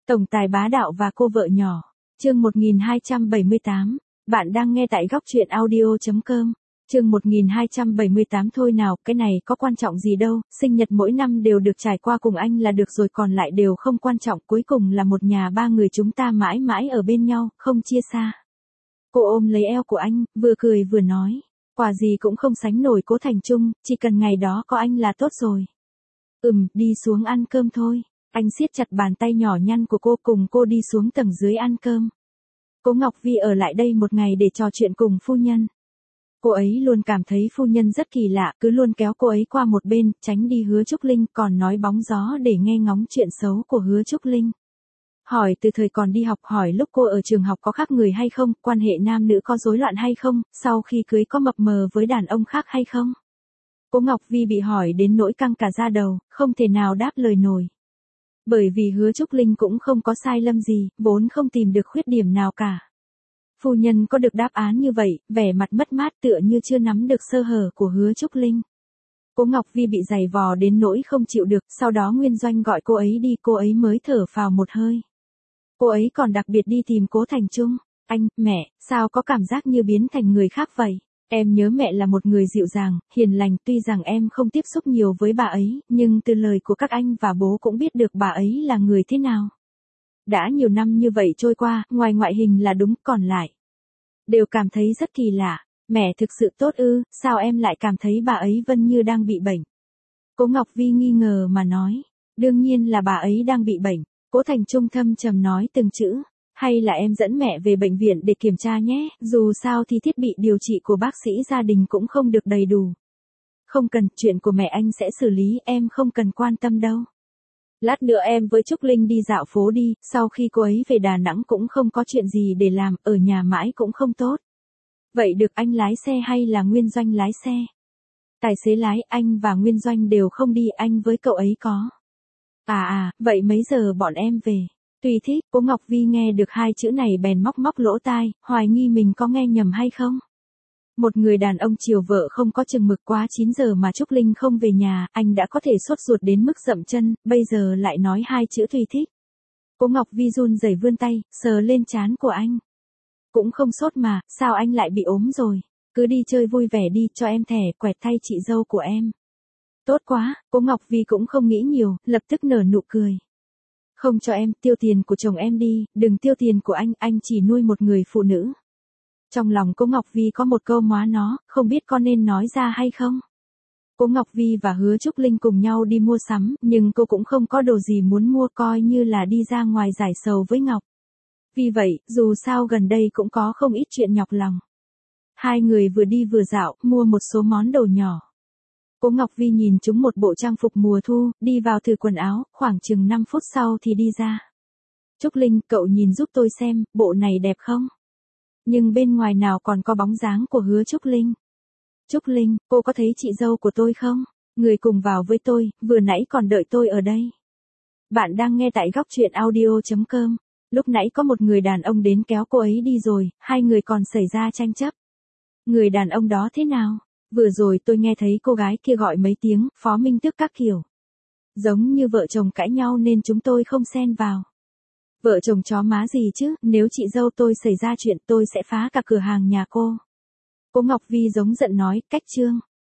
Tổng tài bá đạo và cô vợ nhỏ. Chương 1278. Bạn đang nghe tại góc truyện audio.com. Chương 1278 thôi nào, cái này có quan trọng gì đâu, sinh nhật mỗi năm đều được trải qua cùng anh là được rồi, còn lại đều không quan trọng, cuối cùng là một nhà ba người chúng ta mãi mãi ở bên nhau, không chia xa. Cô ôm lấy eo của anh, vừa cười vừa nói, quà gì cũng không sánh nổi Cố Thành Trung, chỉ cần ngày đó có anh là tốt rồi. Đi xuống ăn cơm thôi. Anh siết chặt bàn tay nhỏ nhăn của cô, cùng cô đi xuống tầng dưới ăn cơm. Cố Ngọc Vi ở lại đây một ngày để trò chuyện cùng phu nhân. Cô ấy luôn cảm thấy phu nhân rất kỳ lạ, cứ luôn kéo cô ấy qua một bên, tránh đi Hứa Trúc Linh, còn nói bóng gió để nghe ngóng chuyện xấu của Hứa Trúc Linh. Hỏi từ thời còn đi học, hỏi lúc cô ở trường học có khác người hay không, quan hệ nam nữ có rối loạn hay không, sau khi cưới có mập mờ với đàn ông khác hay không. Cố Ngọc Vi bị hỏi đến nỗi căng cả da đầu, không thể nào đáp lời nổi. Bởi vì Hứa Trúc Linh cũng không có sai lầm gì, vốn không tìm được khuyết điểm nào cả. Phu nhân có được đáp án như vậy, vẻ mặt mất mát tựa như chưa nắm được sơ hở của Hứa Trúc Linh. Cố Ngọc Vi bị giày vò đến nỗi không chịu được, sau đó Nguyên Doanh gọi cô ấy đi, cô ấy mới thở phào một hơi. Cô ấy còn đặc biệt đi tìm Cố Thành Trung. Anh, mẹ, sao có cảm giác như biến thành người khác vậy? Em nhớ mẹ là một người dịu dàng, hiền lành, tuy rằng em không tiếp xúc nhiều với bà ấy, nhưng từ lời của các anh và bố cũng biết được bà ấy là người thế nào. Đã nhiều năm như vậy trôi qua, ngoài ngoại hình là đúng, còn lại đều cảm thấy rất kỳ lạ. Mẹ thực sự tốt ư, sao em lại cảm thấy bà ấy Vân như đang bị bệnh? Cố Ngọc Vi nghi ngờ mà nói, đương nhiên là bà ấy đang bị bệnh. Cố Thành Trung thâm trầm nói từng chữ. Hay là em dẫn mẹ về bệnh viện để kiểm tra nhé, dù sao thì thiết bị điều trị của bác sĩ gia đình cũng không được đầy đủ. Không cần, chuyện của mẹ anh sẽ xử lý, em không cần quan tâm đâu. Lát nữa em với Trúc Linh đi dạo phố đi, sau khi cô ấy về Đà Nẵng cũng không có chuyện gì để làm, ở nhà mãi cũng không tốt. Vậy được, anh lái xe hay là Nguyên Doanh lái xe? Tài xế lái, anh và Nguyên Doanh đều không đi, anh với cậu ấy có. Vậy mấy giờ bọn em về? Tùy thích. Cố Ngọc Vi nghe được hai chữ này bèn móc móc lỗ tai, hoài nghi mình có nghe nhầm hay không. Một người đàn ông chiều vợ không có chừng mực, quá 9 giờ mà Trúc Linh không về nhà, anh đã có thể sốt ruột đến mức dậm chân, bây giờ lại nói hai chữ tùy thích. Cố Ngọc Vi run rẩy vươn tay, sờ lên trán của anh. Cũng không sốt mà, sao anh lại bị ốm rồi? Cứ đi chơi vui vẻ đi, cho em thẻ quẹt thay chị dâu của em. Tốt quá. Cố Ngọc Vi cũng không nghĩ nhiều, lập tức nở nụ cười. Không cho em, tiêu tiền của chồng em đi, đừng tiêu tiền của anh chỉ nuôi một người phụ nữ. Trong lòng Cố Ngọc Vi có một câu móa nó, không biết có nên nói ra hay không. Cố Ngọc Vi và Hứa Trúc Linh cùng nhau đi mua sắm, nhưng cô cũng không có đồ gì muốn mua, coi như là đi ra ngoài giải sầu với Ngọc. Vì vậy, dù sao gần đây cũng có không ít chuyện nhọc lòng. Hai người vừa đi vừa dạo, mua một số món đồ nhỏ. Cố Ngọc Vi nhìn chúng một bộ trang phục mùa thu, đi vào thử quần áo, khoảng chừng 5 phút sau thì đi ra. Trúc Linh, cậu nhìn giúp tôi xem, bộ này đẹp không? Nhưng bên ngoài nào còn có bóng dáng của Hứa Trúc Linh. Trúc Linh, cô có thấy chị dâu của tôi không? Người cùng vào với tôi, vừa nãy còn đợi tôi ở đây. Bạn đang nghe tại góc truyện audio.com. Lúc nãy có một người đàn ông đến kéo cô ấy đi rồi, hai người còn xảy ra tranh chấp. Người đàn ông đó thế nào? Vừa rồi tôi nghe thấy cô gái kia gọi mấy tiếng, Phó Minh Tước các kiểu. Giống như vợ chồng cãi nhau nên chúng tôi không xen vào. Vợ chồng chó má gì chứ, nếu chị dâu tôi xảy ra chuyện tôi sẽ phá cả cửa hàng nhà cô. Cố Ngọc Vi giống giận nói, cách trương.